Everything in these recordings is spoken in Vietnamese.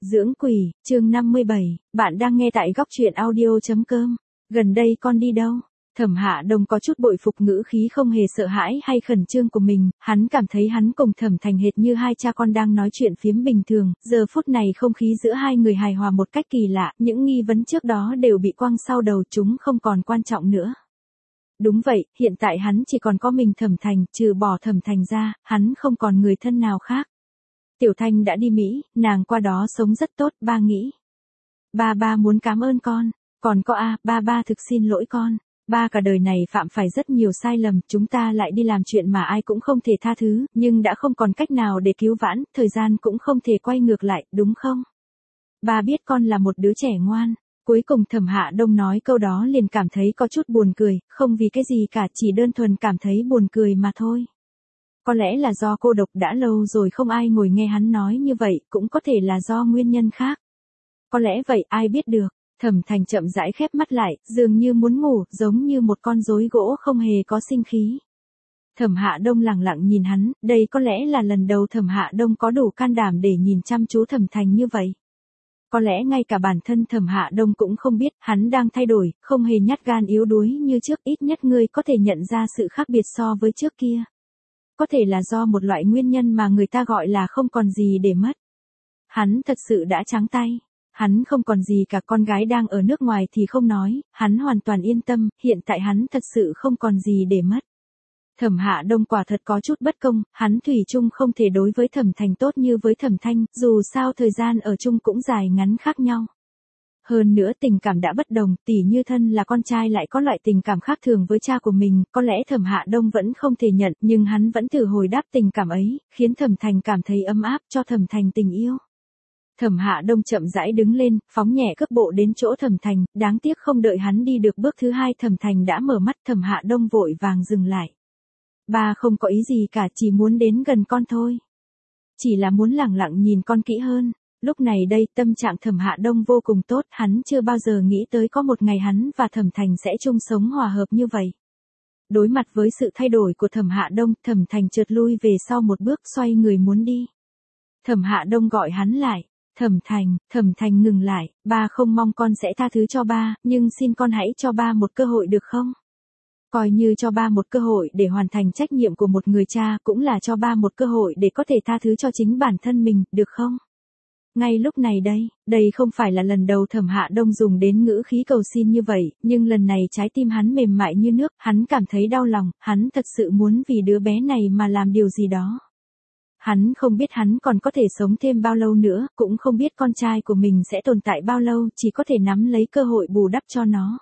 Dưỡng quỷ, chương 57, bạn đang nghe tại góc truyện audio.com. Gần đây con đi đâu? Thẩm Hạ Đông có chút bội phục ngữ khí không hề sợ hãi hay khẩn trương của mình, hắn cảm thấy hắn cùng Thẩm Thành hệt như hai cha con đang nói chuyện phiếm bình thường, giờ phút này không khí giữa hai người hài hòa một cách kỳ lạ, những nghi vấn trước đó đều bị quăng sau đầu, chúng không còn quan trọng nữa. Đúng vậy, hiện tại hắn chỉ còn có mình Thẩm Thành, trừ bỏ Thẩm Thành ra, hắn không còn người thân nào khác. Tiểu Thanh đã đi Mỹ, nàng qua đó sống rất tốt, ba nghĩ. Ba muốn cảm ơn con, còn có ba thực xin lỗi con. Ba cả đời này phạm phải rất nhiều sai lầm, chúng ta lại đi làm chuyện mà ai cũng không thể tha thứ, nhưng đã không còn cách nào để cứu vãn, thời gian cũng không thể quay ngược lại, đúng không? Ba biết con là một đứa trẻ ngoan. Cuối cùng Thẩm Hạ Đông nói câu đó liền cảm thấy có chút buồn cười, không vì cái gì cả, chỉ đơn thuần cảm thấy buồn cười mà thôi. Có lẽ là do cô độc đã lâu rồi không ai ngồi nghe hắn nói như vậy, cũng có thể là do nguyên nhân khác. Có lẽ vậy, ai biết được. Thẩm Thành chậm rãi khép mắt lại, dường như muốn ngủ, giống như một con rối gỗ không hề có sinh khí. Thẩm Hạ Đông lặng lặng nhìn hắn, đây có lẽ là lần đầu Thẩm Hạ Đông có đủ can đảm để nhìn chăm chú Thẩm Thành như vậy. Có lẽ ngay cả bản thân Thẩm Hạ Đông cũng không biết, hắn đang thay đổi, không hề nhát gan yếu đuối như trước, ít nhất ngươi có thể nhận ra sự khác biệt so với trước kia. Có thể là do một loại nguyên nhân mà người ta gọi là không còn gì để mất. Hắn thật sự đã trắng tay. Hắn không còn gì cả, con gái đang ở nước ngoài thì không nói, hắn hoàn toàn yên tâm, hiện tại hắn thật sự không còn gì để mất. Thẩm Hạ Đông quả thật có chút bất công, hắn thủy chung không thể đối với Thẩm Thành tốt như với Thẩm Thanh, dù sao thời gian ở chung cũng dài ngắn khác nhau. Hơn nữa tình cảm đã bất đồng, tỉ như thân là con trai lại có loại tình cảm khác thường với cha của mình, có lẽ Thẩm Hạ Đông vẫn không thể nhận, nhưng hắn vẫn thử hồi đáp tình cảm ấy, khiến Thẩm Thành cảm thấy ấm áp, cho Thẩm Thành tình yêu. Thẩm Hạ Đông chậm rãi đứng lên, phóng nhẹ cước bộ đến chỗ Thẩm Thành, đáng tiếc không đợi hắn đi được bước thứ hai Thẩm Thành đã mở mắt, Thẩm Hạ Đông vội vàng dừng lại. Ba không có ý gì cả, chỉ muốn đến gần con thôi. Chỉ là muốn lẳng lặng nhìn con kỹ hơn. Lúc này đây, tâm trạng Thẩm Hạ Đông vô cùng tốt, hắn chưa bao giờ nghĩ tới có một ngày hắn và Thẩm Thành sẽ chung sống hòa hợp như vậy. Đối mặt với sự thay đổi của Thẩm Hạ Đông, Thẩm Thành chợt lui về sau một bước, xoay người muốn đi. Thẩm Hạ Đông gọi hắn lại. Thẩm Thành ngừng lại, ba không mong con sẽ tha thứ cho ba, nhưng xin con hãy cho ba một cơ hội được không? Coi như cho ba một cơ hội để hoàn thành trách nhiệm của một người cha, cũng là cho ba một cơ hội để có thể tha thứ cho chính bản thân mình, được không? Ngay lúc này đây không phải là lần đầu Thẩm Hạ Đông dùng đến ngữ khí cầu xin như vậy, nhưng lần này trái tim hắn mềm mại như nước, hắn cảm thấy đau lòng, hắn thật sự muốn vì đứa bé này mà làm điều gì đó. Hắn không biết hắn còn có thể sống thêm bao lâu nữa, cũng không biết con trai của mình sẽ tồn tại bao lâu, chỉ có thể nắm lấy cơ hội bù đắp cho nó.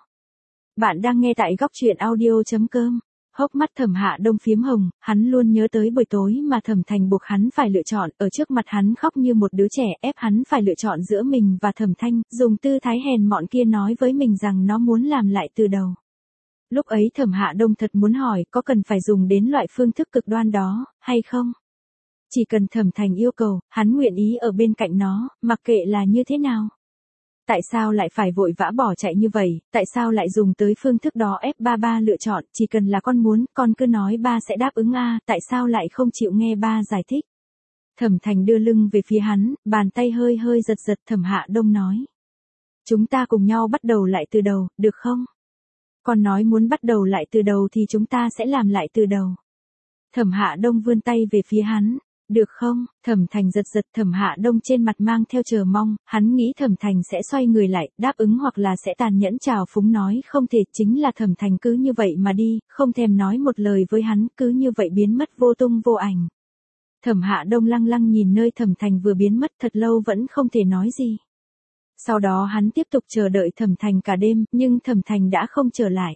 Bạn đang nghe tại góc truyện audio.com. Hốc mắt Thẩm Hạ Đông phiếm hồng, hắn luôn nhớ tới buổi tối mà Thẩm Thành buộc hắn phải lựa chọn, ở trước mặt hắn khóc như một đứa trẻ, ép hắn phải lựa chọn giữa mình và Thẩm Thanh, dùng tư thái hèn mọn kia nói với mình rằng nó muốn làm lại từ đầu. Lúc ấy Thẩm Hạ Đông thật muốn hỏi, có cần phải dùng đến loại phương thức cực đoan đó, hay không? Chỉ cần Thẩm Thành yêu cầu, hắn nguyện ý ở bên cạnh nó, mặc kệ là như thế nào. Tại sao lại phải vội vã bỏ chạy như vậy, tại sao lại dùng tới phương thức đó ép ba lựa chọn, chỉ cần là con muốn, con cứ nói ba sẽ đáp ứng tại sao lại không chịu nghe ba giải thích. Thẩm Thành đưa lưng về phía hắn, bàn tay hơi giật, Thẩm Hạ Đông nói. Chúng ta cùng nhau bắt đầu lại từ đầu, được không? Con nói muốn bắt đầu lại từ đầu thì chúng ta sẽ làm lại từ đầu. Thẩm Hạ Đông vươn tay về phía hắn. Được không? Thẩm Thành giật, Thẩm Hạ Đông trên mặt mang theo chờ mong, hắn nghĩ Thẩm Thành sẽ xoay người lại, đáp ứng hoặc là sẽ tàn nhẫn trào phúng nói không thể, chính là Thẩm Thành cứ như vậy mà đi, không thèm nói một lời với hắn, cứ như vậy biến mất vô tung vô ảnh. Thẩm Hạ Đông lăng nhìn nơi Thẩm Thành vừa biến mất thật lâu vẫn không thể nói gì. Sau đó hắn tiếp tục chờ đợi Thẩm Thành cả đêm, nhưng Thẩm Thành đã không trở lại.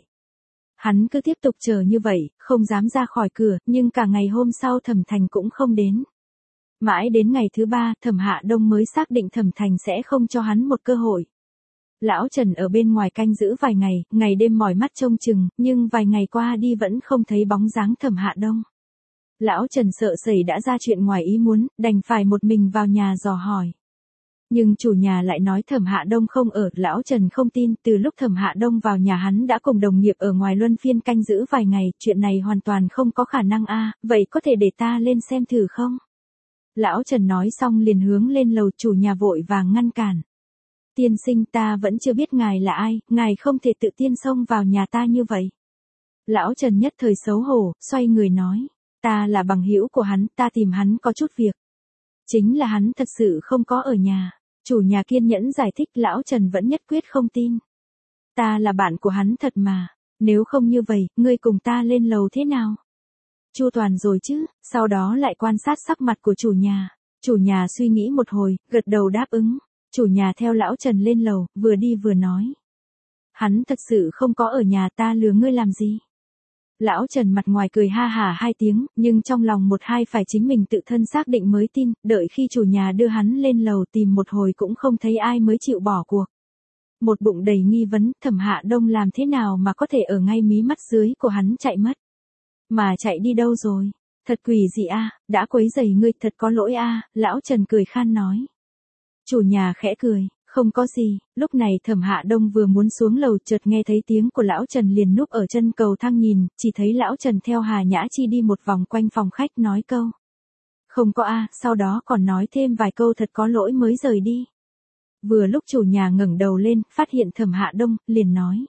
Hắn cứ tiếp tục chờ như vậy, không dám ra khỏi cửa, nhưng cả ngày hôm sau Thẩm Thành cũng không đến. Mãi đến ngày thứ ba, Thẩm Hạ Đông mới xác định Thẩm Thành sẽ không cho hắn một cơ hội. Lão Trần ở bên ngoài canh giữ vài ngày đêm mỏi mắt trông chừng, nhưng vài ngày qua đi vẫn không thấy bóng dáng Thẩm Hạ Đông. Lão Trần sợ xảy đã ra chuyện ngoài ý muốn, đành phải một mình vào nhà dò hỏi. Nhưng chủ nhà lại nói Thẩm Hạ Đông không ở, Lão Trần không tin, từ lúc Thẩm Hạ Đông vào nhà hắn đã cùng đồng nghiệp ở ngoài luân phiên canh giữ vài ngày, chuyện này hoàn toàn không có khả năng vậy có thể để ta lên xem thử không? Lão Trần nói xong liền hướng lên lầu, chủ nhà vội vàng ngăn cản. Tiên sinh, ta vẫn chưa biết ngài là ai, ngài không thể tự tiên xông vào nhà ta như vậy. Lão Trần nhất thời xấu hổ, xoay người nói. Ta là bằng hữu của hắn, ta tìm hắn có chút việc. Chính là hắn thật sự không có ở nhà. Chủ nhà kiên nhẫn giải thích, Lão Trần vẫn nhất quyết không tin. Ta là bạn của hắn thật mà. Nếu không như vậy, ngươi cùng ta lên lầu thế nào? Chu toàn rồi chứ, sau đó lại quan sát sắc mặt của chủ nhà. Chủ nhà suy nghĩ một hồi, gật đầu đáp ứng. Chủ nhà theo Lão Trần lên lầu, vừa đi vừa nói. Hắn thật sự không có ở nhà, ta lừa ngươi làm gì? Lão Trần mặt ngoài cười ha hả hai tiếng, nhưng trong lòng một hai phải chính mình tự thân xác định mới tin, đợi khi chủ nhà đưa hắn lên lầu tìm một hồi cũng không thấy ai mới chịu bỏ cuộc. Một bụng đầy nghi vấn, Thẩm Hạ Đông làm thế nào mà có thể ở ngay mí mắt dưới của hắn chạy mất? Mà chạy đi đâu rồi? Thật quỷ dị a, đã quấy rầy ngươi, thật có lỗi a, Lão Trần cười khan nói. Chủ nhà khẽ cười. Không có gì, lúc này Thẩm Hạ Đông vừa muốn xuống lầu chợt nghe thấy tiếng của Lão Trần liền núp ở chân cầu thang nhìn, chỉ thấy Lão Trần theo Hà Nhã Chi đi một vòng quanh phòng khách nói câu. Không có a, sau đó còn nói thêm vài câu thật có lỗi mới rời đi. Vừa lúc chủ nhà ngẩng đầu lên, phát hiện Thẩm Hạ Đông, liền nói.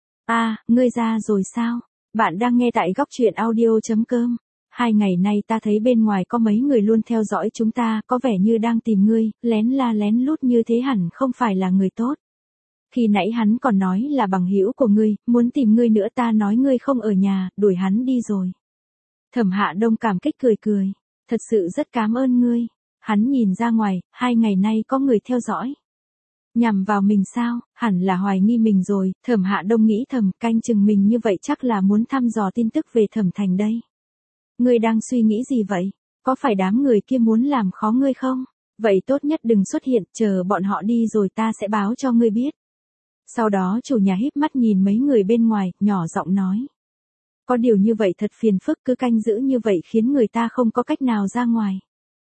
Ngươi ra rồi sao? Bạn đang nghe tại góc truyện audio.com. 2 ngày nay ta thấy bên ngoài có mấy người luôn theo dõi chúng ta, có vẻ như đang tìm ngươi, lén la lén lút như thế hẳn không phải là người tốt. Khi nãy hắn còn nói là bằng hữu của ngươi, muốn tìm ngươi nữa, ta nói ngươi không ở nhà, đuổi hắn đi rồi. Thẩm Hạ Đông cảm kích cười cười. Thật sự rất cảm ơn ngươi. Hắn nhìn ra ngoài, 2 ngày nay có người theo dõi. Nhằm vào mình sao, hẳn là hoài nghi mình rồi, Thẩm Hạ Đông nghĩ thầm, canh chừng mình như vậy chắc là muốn thăm dò tin tức về Thẩm Thành đây. Ngươi đang suy nghĩ gì vậy? Có phải đám người kia muốn làm khó ngươi không? Vậy tốt nhất đừng xuất hiện, chờ bọn họ đi rồi ta sẽ báo cho ngươi biết. Sau đó chủ nhà híp mắt nhìn mấy người bên ngoài, nhỏ giọng nói. Có điều như vậy thật phiền phức, cứ canh giữ như vậy khiến người ta không có cách nào ra ngoài.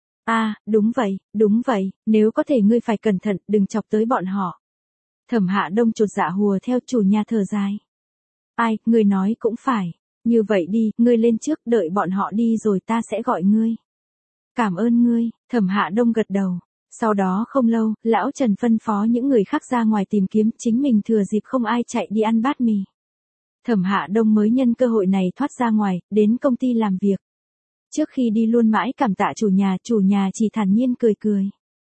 Đúng vậy, nếu có thể ngươi phải cẩn thận, đừng chọc tới bọn họ. Thẩm Hạ Đông chột dạ hùa theo, chủ nhà thở dài. Ngươi nói cũng phải. Như vậy đi, ngươi lên trước, đợi bọn họ đi rồi ta sẽ gọi ngươi. Cảm ơn ngươi, Thẩm Hạ Đông gật đầu. Sau đó không lâu, Lão Trần phân phó những người khác ra ngoài tìm kiếm, chính mình thừa dịp không ai chạy đi ăn bát mì. Thẩm Hạ Đông mới nhân cơ hội này thoát ra ngoài, đến công ty làm việc. Trước khi đi luôn mãi cảm tạ chủ nhà chỉ thản nhiên cười cười.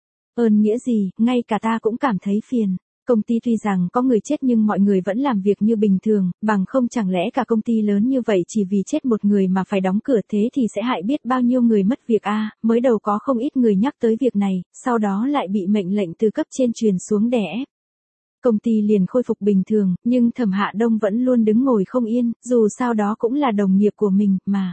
Ơn nghĩa gì, ngay cả ta cũng cảm thấy phiền. Công ty tuy rằng có người chết nhưng mọi người vẫn làm việc như bình thường, bằng không chẳng lẽ cả công ty lớn như vậy chỉ vì chết một người mà phải đóng cửa, thế thì sẽ hại biết bao nhiêu người mất việc mới đầu có không ít người nhắc tới việc này, sau đó lại bị mệnh lệnh từ cấp trên truyền xuống đè ép. Công ty liền khôi phục bình thường, nhưng Thẩm Hạ Đông vẫn luôn đứng ngồi không yên, dù sao đó cũng là đồng nghiệp của mình mà.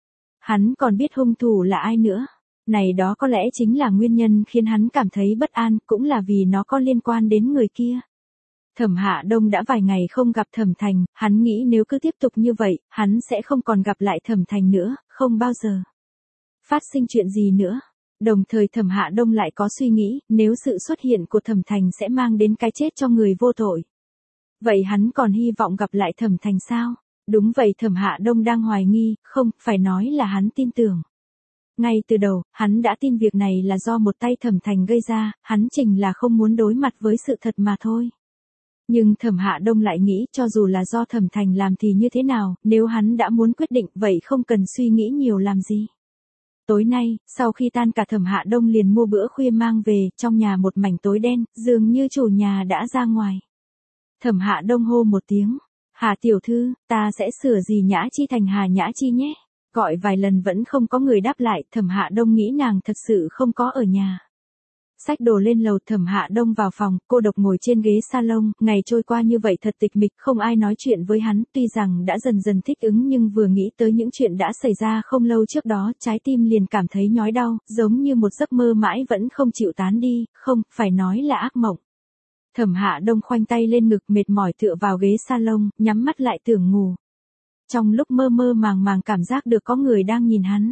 Hắn còn biết hung thủ là ai nữa. Này đó có lẽ chính là nguyên nhân khiến hắn cảm thấy bất an, cũng là vì nó có liên quan đến người kia. Thẩm Hạ Đông đã vài ngày không gặp Thẩm Thành, hắn nghĩ nếu cứ tiếp tục như vậy, hắn sẽ không còn gặp lại Thẩm Thành nữa, không bao giờ phát sinh chuyện gì nữa. Đồng thời Thẩm Hạ Đông lại có suy nghĩ, nếu sự xuất hiện của Thẩm Thành sẽ mang đến cái chết cho người vô tội. Vậy hắn còn hy vọng gặp lại Thẩm Thành sao? Đúng vậy, Thẩm Hạ Đông đang hoài nghi, không, phải nói là hắn tin tưởng. Ngay từ đầu, hắn đã tin việc này là do một tay Thẩm Thành gây ra, hắn chính là không muốn đối mặt với sự thật mà thôi. Nhưng Thẩm Hạ Đông lại nghĩ cho dù là do Thẩm Thành làm thì như thế nào, nếu hắn đã muốn quyết định vậy không cần suy nghĩ nhiều làm gì. Tối nay, sau khi tan cả Thẩm Hạ Đông liền mua bữa khuya mang về, trong nhà một mảnh tối đen, dường như chủ nhà đã ra ngoài. Thẩm Hạ Đông hô một tiếng, Hà tiểu thư, ta sẽ sửa gì Nhã Chi thành Hà Nhã Chi nhé. Gọi vài lần vẫn không có người đáp lại, Thẩm Hạ Đông nghĩ nàng thật sự không có ở nhà. Xách đồ lên lầu, Thẩm Hạ Đông vào phòng, cô độc ngồi trên ghế salon, ngày trôi qua như vậy thật tịch mịch, không ai nói chuyện với hắn, tuy rằng đã dần dần thích ứng nhưng vừa nghĩ tới những chuyện đã xảy ra không lâu trước đó, trái tim liền cảm thấy nhói đau, giống như một giấc mơ mãi vẫn không chịu tán đi, không, phải nói là ác mộng. Thẩm Hạ Đông khoanh tay lên ngực mệt mỏi tựa vào ghế salon, nhắm mắt lại tưởng ngủ. Trong lúc mơ mơ màng màng cảm giác được có người đang nhìn hắn.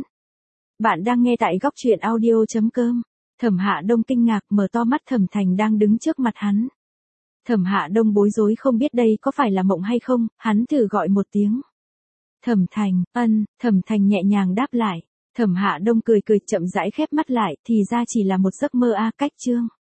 Bạn đang nghe tại góc truyện audio.com. Thẩm Hạ Đông kinh ngạc mở to mắt, Thẩm Thành đang đứng trước mặt hắn. Thẩm Hạ Đông bối rối không biết đây có phải là mộng hay không, hắn thử gọi một tiếng. Thẩm Thành, Thẩm Thành nhẹ nhàng đáp lại. Thẩm Hạ Đông cười cười chậm rãi khép mắt lại, thì ra chỉ là một giấc mơ a, Cách Chương.